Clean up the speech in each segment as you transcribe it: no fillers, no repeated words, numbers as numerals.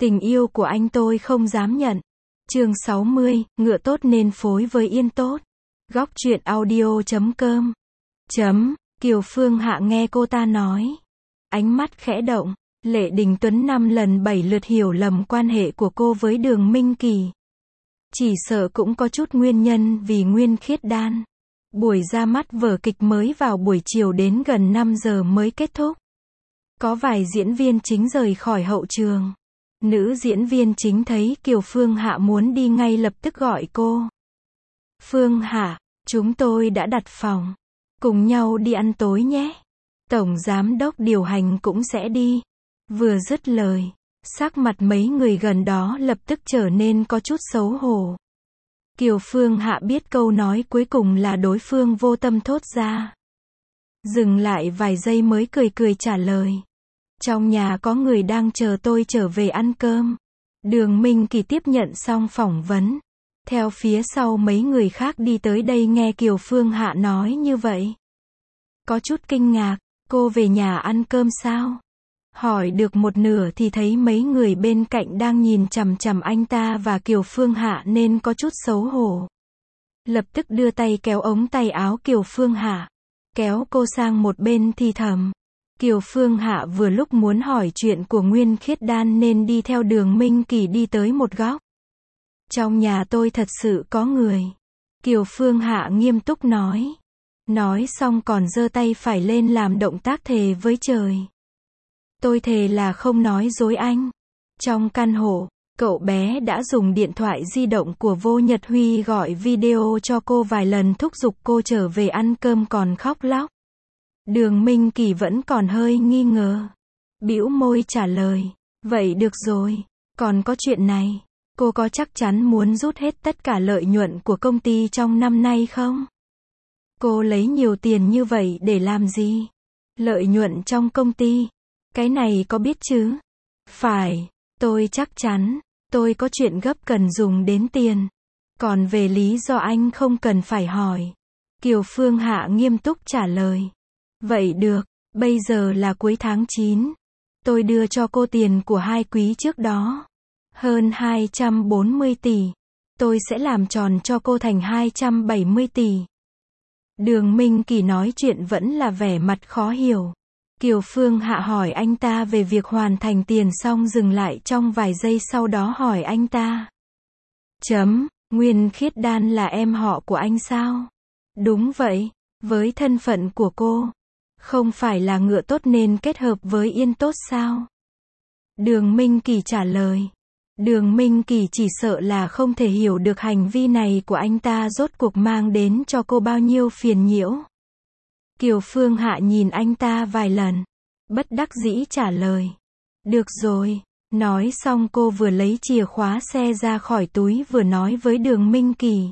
Tình yêu của anh tôi không dám nhận. Chương 60, ngựa tốt nên phối với yên tốt. Góc truyện audio.com. Kiều Phương Hạ nghe cô ta nói. Ánh mắt khẽ động. Lệ Đình Tuấn 5 lần 7 lượt hiểu lầm quan hệ của cô với Đường Minh Kỳ. Chỉ sợ cũng có chút nguyên nhân vì Nguyên Khiết Đan. Buổi ra mắt vở kịch mới vào buổi chiều đến gần 5 giờ mới kết thúc. Có vài diễn viên chính rời khỏi hậu trường. Nữ diễn viên chính thấy Kiều Phương Hạ muốn đi ngay lập tức gọi cô. Phương Hạ, chúng tôi đã đặt phòng. Cùng nhau đi ăn tối nhé. Tổng giám đốc điều hành cũng sẽ đi. Vừa dứt lời, sắc mặt mấy người gần đó lập tức trở nên có chút xấu hổ. Kiều Phương Hạ biết câu nói cuối cùng là đối phương vô tâm thốt ra. Dừng lại vài giây mới cười cười trả lời. Trong nhà có người đang chờ tôi trở về ăn cơm. Đường Minh Kỳ tiếp nhận xong phỏng vấn. Theo phía sau mấy người khác đi tới đây nghe Kiều Phương Hạ nói như vậy. Có chút kinh ngạc, cô về nhà ăn cơm sao? Hỏi được một nửa thì thấy mấy người bên cạnh đang nhìn chằm chằm anh ta và Kiều Phương Hạ nên có chút xấu hổ. Lập tức đưa tay kéo ống tay áo Kiều Phương Hạ. Kéo cô sang một bên thì thầm. Kiều Phương Hạ vừa lúc muốn hỏi chuyện của Nguyên Khiết Đan nên đi theo Đường Minh Kỳ đi tới một góc. Trong nhà tôi thật sự có người. Kiều Phương Hạ nghiêm túc nói. Nói xong còn giơ tay phải lên làm động tác thề với trời. Tôi thề là không nói dối anh. Trong căn hộ, cậu bé đã dùng điện thoại di động của Vô Nhật Huy gọi video cho cô vài lần thúc giục cô trở về ăn cơm còn khóc lóc. Đường Minh Kỳ vẫn còn hơi nghi ngờ. Bĩu môi trả lời. Vậy được rồi, còn có chuyện này. Cô có chắc chắn muốn rút hết tất cả lợi nhuận của công ty trong năm nay không? Cô lấy nhiều tiền như vậy để làm gì? Lợi nhuận trong công ty. Cái này có biết chứ? Phải, tôi chắc chắn. Tôi có chuyện gấp cần dùng đến tiền. Còn về lý do anh không cần phải hỏi. Kiều Phương Hạ nghiêm túc trả lời. Vậy được, bây giờ là cuối tháng 9. Tôi đưa cho cô tiền của 2 quý trước đó. Hơn 240 tỷ. Tôi sẽ làm tròn cho cô thành 270 tỷ. Đường Minh Kỳ nói chuyện vẫn là vẻ mặt khó hiểu. Kiều Phương Hạ hỏi anh ta về việc hoàn thành tiền xong dừng lại trong vài giây sau đó hỏi anh ta. Nguyên Khiết Đan là em họ của anh sao? Đúng vậy, với thân phận của cô. Không phải là ngựa tốt nên kết hợp với yên tốt sao? Đường Minh Kỳ trả lời. Đường Minh Kỳ chỉ sợ là không thể hiểu được hành vi này của anh ta rốt cuộc mang đến cho cô bao nhiêu phiền nhiễu. Kiều Phương Hạ nhìn anh ta vài lần. Bất đắc dĩ trả lời. Được rồi. Nói xong cô vừa lấy chìa khóa xe ra khỏi túi vừa nói với Đường Minh Kỳ.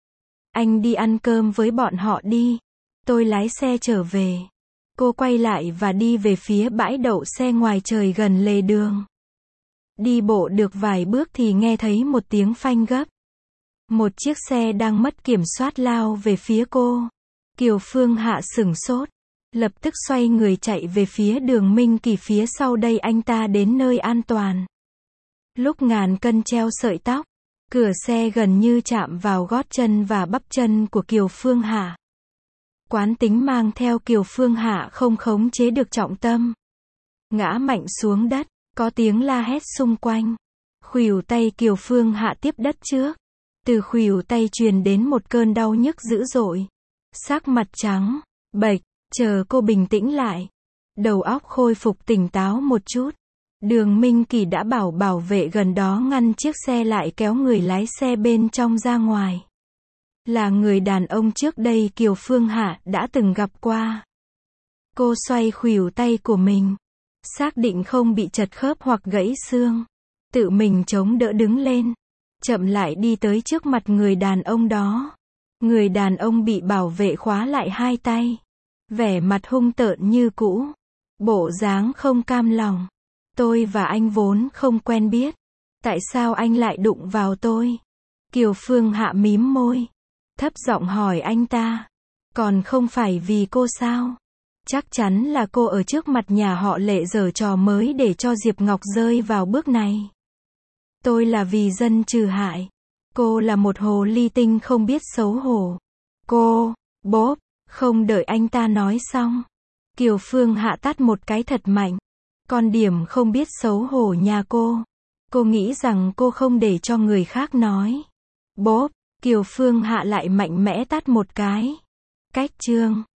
Anh đi ăn cơm với bọn họ đi. Tôi lái xe trở về. Cô quay lại và đi về phía bãi đậu xe ngoài trời gần lề đường. Đi bộ được vài bước thì nghe thấy một tiếng phanh gấp. Một chiếc xe đang mất kiểm soát lao về phía cô. Kiều Phương Hạ sửng sốt. Lập tức xoay người chạy về phía Đường Minh Kỳ phía sau đây anh ta đến nơi an toàn. Lúc ngàn cân treo sợi tóc. Cửa xe gần như chạm vào gót chân và bắp chân của Kiều Phương Hạ. Quán tính mang theo Kiều Phương Hạ không khống chế được trọng tâm. Ngã mạnh xuống đất, có tiếng la hét xung quanh. Khuỷu tay Kiều Phương Hạ tiếp đất trước. Từ khuỷu tay truyền đến một cơn đau nhức dữ dội. Sắc mặt trắng, bệch, chờ cô bình tĩnh lại. Đầu óc khôi phục tỉnh táo một chút. Đường Minh Kỳ đã bảo vệ gần đó ngăn chiếc xe lại kéo người lái xe bên trong ra ngoài. Là người đàn ông trước đây Kiều Phương Hạ đã từng gặp qua. Cô xoay khuỷu tay của mình. Xác định không bị chật khớp hoặc gãy xương. Tự mình chống đỡ đứng lên. Chậm lại đi tới trước mặt người đàn ông đó. Người đàn ông bị bảo vệ khóa lại hai tay. Vẻ mặt hung tợn như cũ. Bộ dáng không cam lòng. Tôi và anh vốn không quen biết. Tại sao anh lại đụng vào tôi? Kiều Phương Hạ mím môi. Thấp giọng hỏi anh ta. Còn không phải vì cô sao? Chắc chắn là cô ở trước mặt nhà họ Lệ giở trò mới để cho Diệp Ngọc rơi vào bước này. Tôi là vì dân trừ hại. Cô là một hồ ly tinh không biết xấu hổ. Cô, bốp, không đợi anh ta nói xong. Kiều Phương Hạ tát một cái thật mạnh. Con điểm không biết xấu hổ nhà cô. Cô nghĩ rằng cô không để cho người khác nói. Bốp, Kiều Phương Hạ lại mạnh mẽ tát một cái. Cách chương